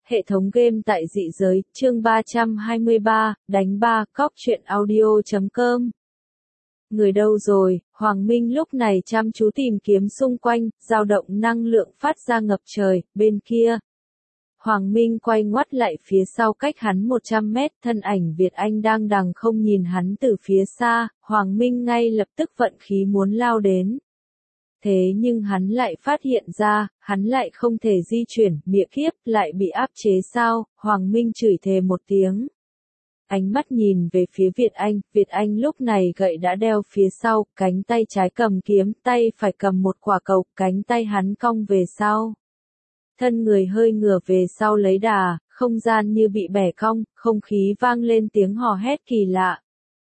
Hệ thống game tại dị giới, chương 323, đánh ba, cóc truyện audio.com. Người đâu rồi? Hoàng Minh lúc này chăm chú tìm kiếm xung quanh, dao động năng lượng phát ra ngập trời, bên kia. Hoàng Minh quay ngoắt lại phía sau cách hắn 100 mét, thân ảnh Việt Anh đang đằng không nhìn hắn từ phía xa, Hoàng Minh ngay lập tức vận khí muốn lao đến. Thế nhưng hắn lại phát hiện ra, hắn lại không thể di chuyển, mịa kiếp, lại bị áp chế sao, Hoàng Minh chửi thề một tiếng. Ánh mắt nhìn về phía Việt Anh lúc này gậy đã đeo phía sau, cánh tay trái cầm kiếm, tay phải cầm một quả cầu, cánh tay hắn cong về sau. Thân người hơi ngửa về sau lấy đà, không gian như bị bẻ cong, không khí vang lên tiếng hò hét kỳ lạ.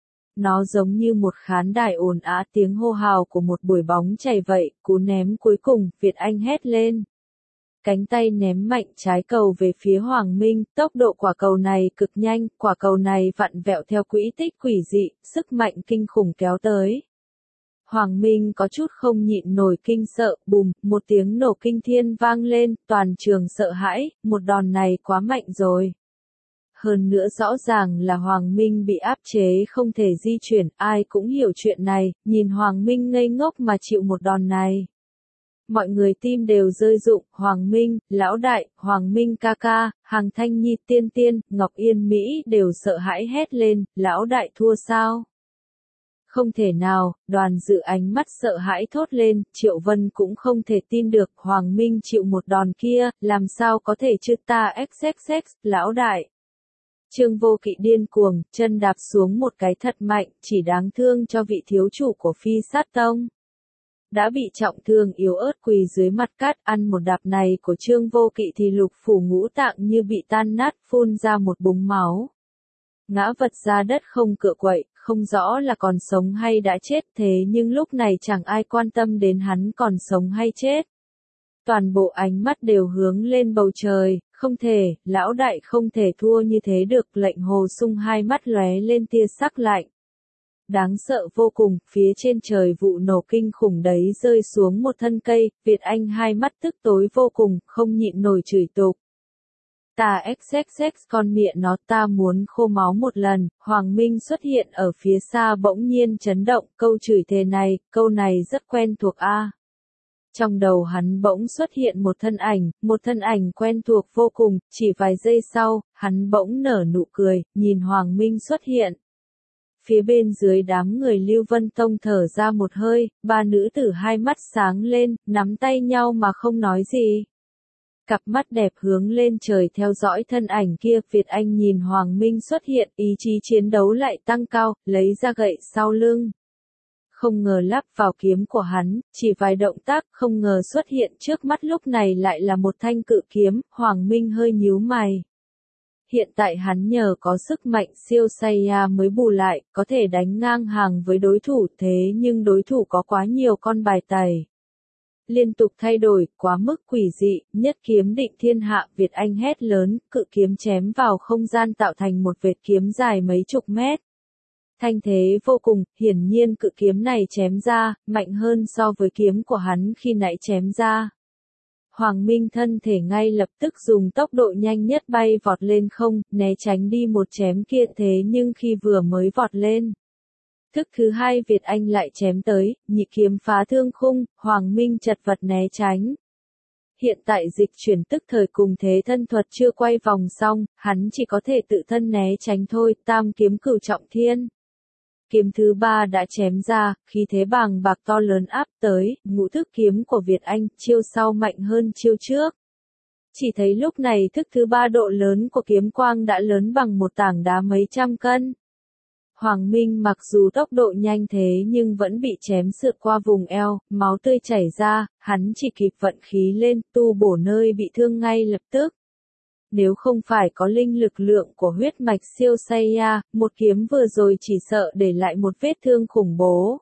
Nó giống như một khán đài ồn ào tiếng hô hào của một buổi bóng chày vậy, cú ném cuối cùng, Việt Anh hét lên. Cánh tay ném mạnh trái cầu về phía Hoàng Minh, tốc độ quả cầu này cực nhanh, quả cầu này vặn vẹo theo quỹ tích quỷ dị, sức mạnh kinh khủng kéo tới. Hoàng Minh có chút không nhịn nổi kinh sợ, bùm, một tiếng nổ kinh thiên vang lên, toàn trường sợ hãi, một đòn này quá mạnh rồi. Hơn nữa rõ ràng là Hoàng Minh bị áp chế không thể di chuyển, ai cũng hiểu chuyện này, nhìn Hoàng Minh ngây ngốc mà chịu một đòn này. Mọi người tim đều rơi rụng, Hoàng Minh, Lão Đại, Hoàng Minh ca ca, Hàng Thanh Nhi Tiên Tiên, Ngọc Yên Mỹ đều sợ hãi hét lên, Lão Đại thua sao? Không thể nào, đoàn dự ánh mắt sợ hãi thốt lên, Triệu Vân cũng không thể tin được, Hoàng Minh chịu một đòn kia, làm sao có thể chứ ta xxx, Lão Đại. Trương Vô Kỵ điên cuồng, chân đạp xuống một cái thật mạnh, chỉ đáng thương cho vị thiếu chủ của Phi Sát Tông. Đã bị trọng thương yếu ớt quỳ dưới mặt cát, ăn một đạp này của Trương Vô Kỵ thì lục phủ ngũ tạng như bị tan nát, phun ra một búng máu. Ngã vật ra đất không cựa quậy, không rõ là còn sống hay đã chết, thế nhưng lúc này chẳng ai quan tâm đến hắn còn sống hay chết. Toàn bộ ánh mắt đều hướng lên bầu trời, không thể, Lão Đại không thể thua như thế được, lệnh Hồ Sung hai mắt lóe lên tia sắc lạnh. Đáng sợ vô cùng, phía trên trời vụ nổ kinh khủng đấy rơi xuống một thân cây, Việt Anh hai mắt tức tối vô cùng, không nhịn nổi chửi tục. Ta xxx con miệng nó, ta muốn khô máu một lần. Hoàng Minh xuất hiện ở phía xa bỗng nhiên chấn động, câu chửi thề này, câu này rất quen thuộc a. Trong đầu hắn bỗng xuất hiện một thân ảnh quen thuộc vô cùng, chỉ vài giây sau, hắn bỗng nở nụ cười, nhìn Hoàng Minh xuất hiện. Phía bên dưới đám người Lưu Vân Tông thở ra một hơi, ba nữ tử hai mắt sáng lên, nắm tay nhau mà không nói gì. Cặp mắt đẹp hướng lên trời theo dõi thân ảnh kia, Việt Anh nhìn Hoàng Minh xuất hiện, ý chí chiến đấu lại tăng cao, lấy ra gậy sau lưng. Không ngờ lắp vào kiếm của hắn, chỉ vài động tác, không ngờ xuất hiện trước mắt lúc này lại là một thanh cự kiếm, Hoàng Minh hơi nhíu mày. Hiện tại hắn nhờ có sức mạnh siêu Saiya mới bù lại, có thể đánh ngang hàng với đối thủ, thế nhưng đối thủ có quá nhiều con bài tẩy. Liên tục thay đổi, quá mức quỷ dị, nhất kiếm định thiên hạ, Việt Anh hét lớn, cự kiếm chém vào không gian tạo thành một vệt kiếm dài mấy chục mét. Thanh thế vô cùng, hiển nhiên cự kiếm này chém ra, mạnh hơn so với kiếm của hắn khi nãy chém ra. Hoàng Minh thân thể ngay lập tức dùng tốc độ nhanh nhất bay vọt lên không, né tránh đi một chém kia, thế nhưng khi vừa mới vọt lên. Thức thứ hai Việt Anh lại chém tới, nhị kiếm phá thương khung, Hoàng Minh chật vật né tránh. Hiện tại dịch chuyển tức thời cùng thế thân thuật chưa quay vòng xong, hắn chỉ có thể tự thân né tránh thôi, tam kiếm cửu trọng thiên. Kiếm thứ ba đã chém ra, khí thế bàng bạc to lớn áp tới, ngũ thức kiếm của Việt Anh, chiêu sau mạnh hơn chiêu trước. Chỉ thấy lúc này thức thứ ba độ lớn của kiếm quang đã lớn bằng một tảng đá mấy trăm cân. Hoàng Minh mặc dù tốc độ nhanh thế nhưng vẫn bị chém sượt qua vùng eo, máu tươi chảy ra, hắn chỉ kịp vận khí lên, tu bổ nơi bị thương ngay lập tức. Nếu không phải có linh lực lượng của huyết mạch siêu Saiya, một kiếm vừa rồi chỉ sợ để lại một vết thương khủng bố.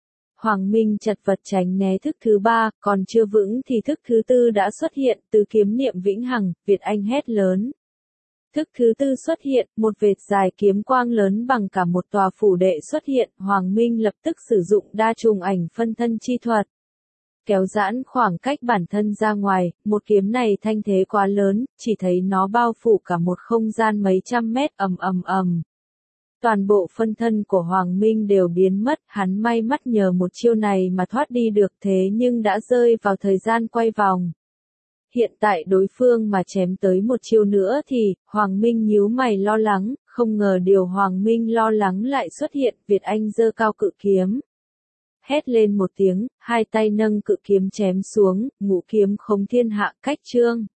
Hoàng Minh chật vật tránh né thức thứ ba, còn chưa vững thì thức thứ tư đã xuất hiện, từ kiếm niệm vĩnh hằng, Việt Anh hét lớn. Thức thứ tư xuất hiện, một vệt dài kiếm quang lớn bằng cả một tòa phủ đệ xuất hiện, Hoàng Minh lập tức sử dụng đa trùng ảnh phân thân chi thuật. kéo giãn khoảng cách bản thân ra ngoài, một kiếm này thanh thế quá lớn, chỉ thấy nó bao phủ cả một không gian mấy trăm mét ầm ầm ầm. Toàn bộ phân thân của Hoàng Minh đều biến mất, hắn may mắn nhờ một chiêu này mà thoát đi được thế nhưng đã rơi vào thời gian quay vòng. Hiện tại đối phương mà chém tới một chiêu nữa thì, Hoàng Minh nhíu mày lo lắng, không ngờ điều Hoàng Minh lo lắng lại xuất hiện, Việt Anh giơ cao cự kiếm. Hét lên một tiếng, hai tay nâng cự kiếm chém xuống, ngũ kiếm khống thiên hạ cách chương.